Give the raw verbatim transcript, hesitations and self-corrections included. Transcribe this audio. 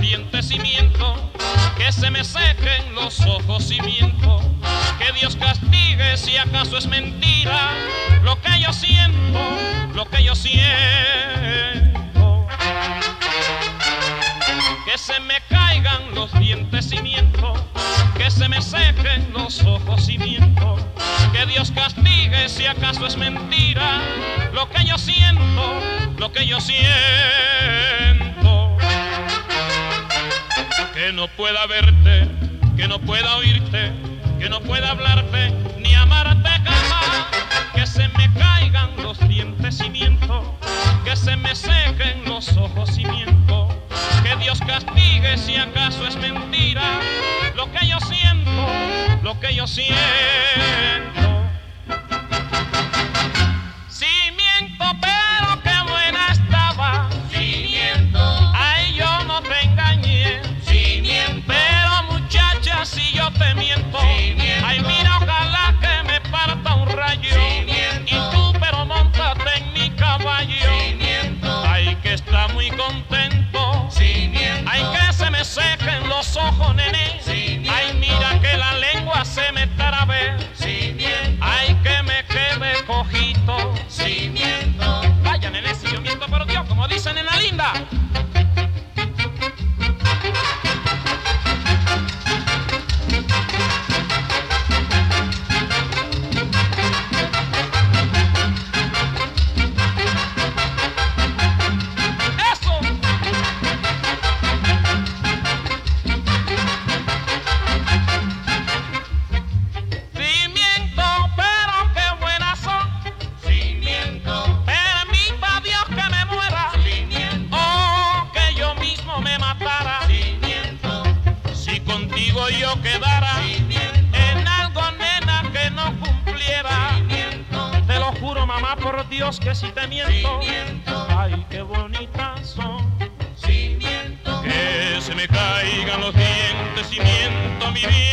dientes y miento, que se me sequen los ojos y miento, que Dios castigue si acaso es mentira lo que yo siento, lo que yo siento. Que se me caigan los dientes y miento, que se me sequen los ojos y miento, que Dios castigue si acaso es mentira lo que yo siento, lo que yo siento. Que no pueda verte, que no pueda oírte, que no pueda hablarte ni amarte jamás, que se me caigan los dientes y miento, que se me sequen los ojos y miento, que Dios castigue si acaso es mentira lo que yo siento, lo que yo siento. Si miento, pero qué buena estaba. Si miento, Ay, yo no te engañé. si miento, Pero muchacha, si yo te miento, Si miento. ay, mira, ojalá que me parta un rayo. Si miento. Y tú, pero montate en mi caballo. si miento, Ay, que está muy contento. si miento, Ay, que se me sequen los ojos, nene. Si miento. Ay, mira que la lengua se me tarabe. si miento, Ay, que me quede cojito. si miento. Vaya, nene, si yo miento, pero Dios, como dice nena linda. Eso. Si miento, pero qué buenas son. Si miento, Permita Dios que me muera. si miento, Oh, que yo mismo me matara. si miento, Si contigo yo quedara si miento, en algo, nena, que no cumpliera. si miento, Te lo juro, mamá, por Dios, que si te miento. Si miento. Ay, qué bonitas son. si miento, Que se me caigan los dientes y miento mi vida.